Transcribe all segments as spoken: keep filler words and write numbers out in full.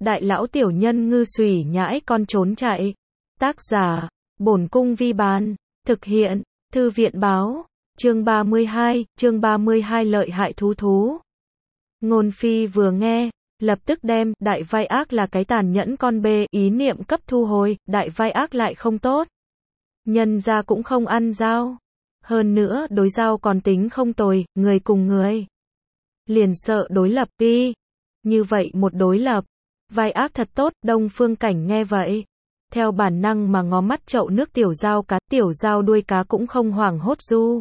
đại lão tiểu nhân ngư xùy nhãi con trốn chạy. Tác giả, Bổn Cung Vi Bán. Thực hiện, Thư viện Báo. Chương ba mươi hai, chương ba mươi hai lợi hại thú thú. Ngôn Phi vừa nghe, lập tức đem, đại vai ác là cái tàn nhẫn con bê, ý niệm cấp thu hồi, đại vai ác lại không tốt. Nhân ra cũng không ăn dao. Hơn nữa, đối dao còn tính không tồi, người cùng người. Liền sợ đối lập đi. Như vậy một đối lập. Vai ác thật tốt, Đông Phương Cảnh nghe vậy. Theo bản năng mà ngó mắt chậu nước tiểu dao cá, tiểu dao đuôi cá cũng không hoảng hốt du.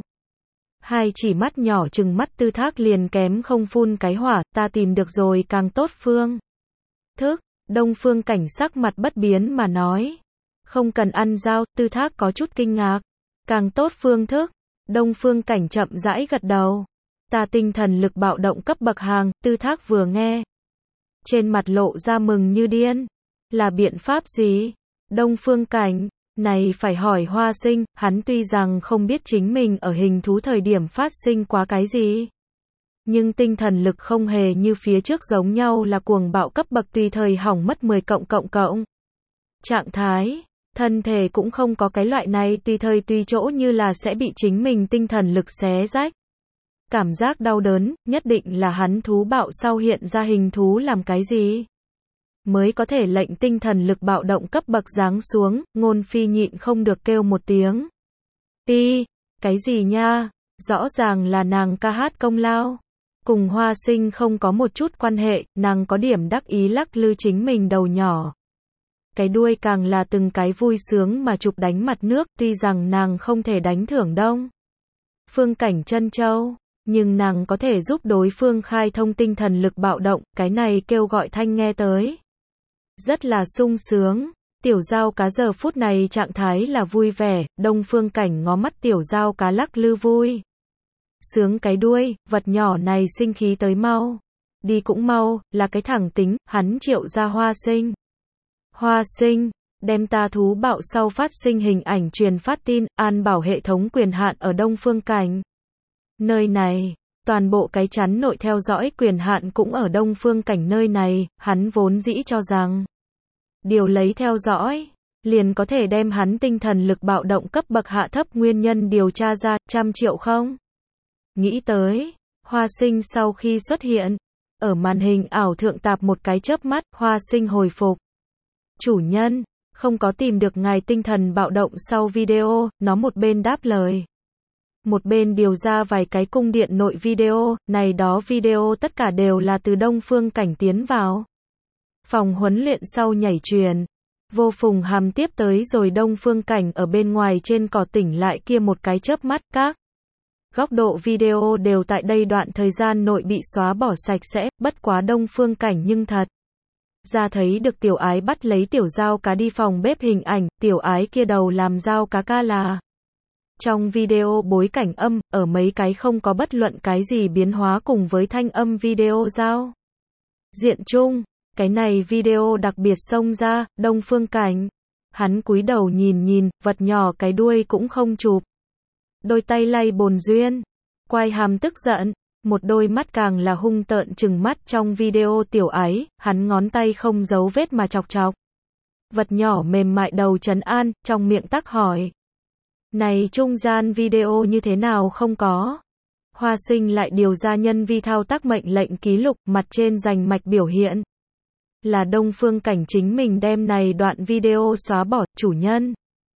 Hai chỉ mắt nhỏ trừng mắt Tư Thác liền kém không phun cái hỏa, ta tìm được rồi càng tốt phương thức. Đông Phương Cảnh sắc mặt bất biến mà nói. Không cần ăn dao, Tư Thác có chút kinh ngạc. Càng tốt phương thức. Đông Phương Cảnh chậm rãi gật đầu. Ta tinh thần lực bạo động cấp bậc hàng, Tư Thác vừa nghe. Trên mặt lộ ra mừng như điên. Là biện pháp gì? Đông Phương Cảnh, này phải hỏi Hoa Sinh, hắn tuy rằng không biết chính mình ở hình thú thời điểm phát sinh quá cái gì. Nhưng tinh thần lực không hề như phía trước giống nhau là cuồng bạo cấp bậc tùy thời hỏng mất mười cộng cộng cộng. Trạng thái, thân thể cũng không có cái loại này tùy thời tùy chỗ như là sẽ bị chính mình tinh thần lực xé rách. Cảm giác đau đớn, nhất định là hắn thú bạo sau hiện ra hình thú làm cái gì? Mới có thể lệnh tinh thần lực bạo động cấp bậc giáng xuống, Ngôn Phi nhịn không được kêu một tiếng. Đi, cái gì nha, rõ ràng là nàng ca hát công lao. Cùng Hoa Sinh không có một chút quan hệ, nàng có điểm đắc ý lắc lư chính mình đầu nhỏ. Cái đuôi càng là từng cái vui sướng mà chụp đánh mặt nước, tuy rằng nàng không thể đánh thưởng Đông Phương Cảnh chân châu, nhưng nàng có thể giúp đối phương khai thông tinh thần lực bạo động, cái này kêu gọi thanh nghe tới. Rất là sung sướng, tiểu dao cá giờ phút này trạng thái là vui vẻ, Đông Phương Cảnh ngó mắt tiểu dao cá lắc lư vui. Sướng cái đuôi, vật nhỏ này sinh khí tới mau. Đi cũng mau, là cái thẳng tính, hắn triệu ra Hoa Sinh. Hoa Sinh, đem ta thú bạo sau phát sinh hình ảnh truyền phát tin, an bảo hệ thống quyền hạn ở Đông Phương Cảnh. Nơi này, toàn bộ cái chắn nội theo dõi quyền hạn cũng ở Đông Phương Cảnh nơi này, hắn vốn dĩ cho rằng điều lấy theo dõi, liền có thể đem hắn tinh thần lực bạo động cấp bậc hạ thấp nguyên nhân điều tra ra, trăm triệu không? Nghĩ tới, Hoa Sinh sau khi xuất hiện, ở màn hình ảo thượng tạp một cái chớp mắt, Hoa Sinh hồi phục. Chủ nhân, không có tìm được ngài tinh thần bạo động sau video, nó một bên đáp lời. Một bên điều ra vài cái cung điện nội video, này đó video tất cả đều là từ Đông Phương Cảnh tiến vào. Phòng huấn luyện sau nhảy truyền. Vô Phùng Hàm tiếp tới rồi Đông Phương Cảnh ở bên ngoài trên cỏ tỉnh lại kia một cái chớp mắt, các góc độ video đều tại đây đoạn thời gian nội bị xóa bỏ sạch sẽ, bất quá Đông Phương Cảnh nhưng thật ra thấy được tiểu ái bắt lấy tiểu dao cá đi phòng bếp hình ảnh, tiểu ái kia đầu làm dao cá ca là. Trong video bối cảnh âm, ở mấy cái không có bất luận cái gì biến hóa cùng với thanh âm video giao diện chung, cái này video đặc biệt xông ra, Đông Phương Cảnh. Hắn cúi đầu nhìn nhìn, vật nhỏ cái đuôi cũng không chụp. Đôi tay lay bồn duyên, quay hàm tức giận, một đôi mắt càng là hung tợn trừng mắt trong video tiểu ái, hắn ngón tay không giấu vết mà chọc chọc. Vật nhỏ mềm mại đầu trấn an, trong miệng tắc hỏi. Này trung gian video như thế nào không có? Hoa Sinh lại điều ra nhân vi thao tác mệnh lệnh ký lục, mặt trên dành mạch biểu hiện. Là Đông Phương Cảnh chính mình đem này đoạn video xóa bỏ, chủ nhân.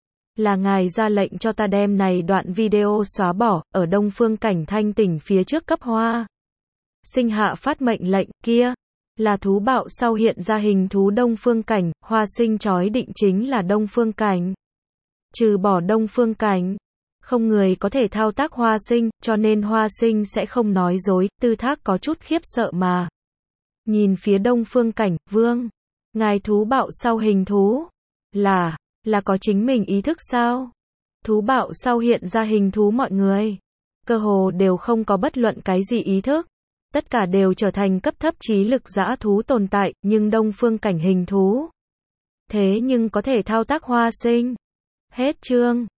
Là ngài ra lệnh cho ta đem này đoạn video xóa bỏ, ở Đông Phương Cảnh thanh tỉnh phía trước cấp Hoa Sinh hạ phát mệnh lệnh, kia. Là thú bạo sau hiện ra hình thú Đông Phương Cảnh, Hoa Sinh chói định chính là Đông Phương Cảnh. Trừ bỏ Đông Phương Cảnh, không người có thể thao tác Hoa Sinh, cho nên Hoa Sinh sẽ không nói dối, Tư Thác có chút khiếp sợ mà. Nhìn phía Đông Phương Cảnh, vương, ngài thú bạo sau hình thú, là, là có chính mình ý thức sao? Thú bạo sau hiện ra hình thú mọi người, cơ hồ đều không có bất luận cái gì ý thức, tất cả đều trở thành cấp thấp trí lực dã thú tồn tại, nhưng Đông Phương Cảnh hình thú. Thế nhưng có thể thao tác Hoa Sinh. Hết chương.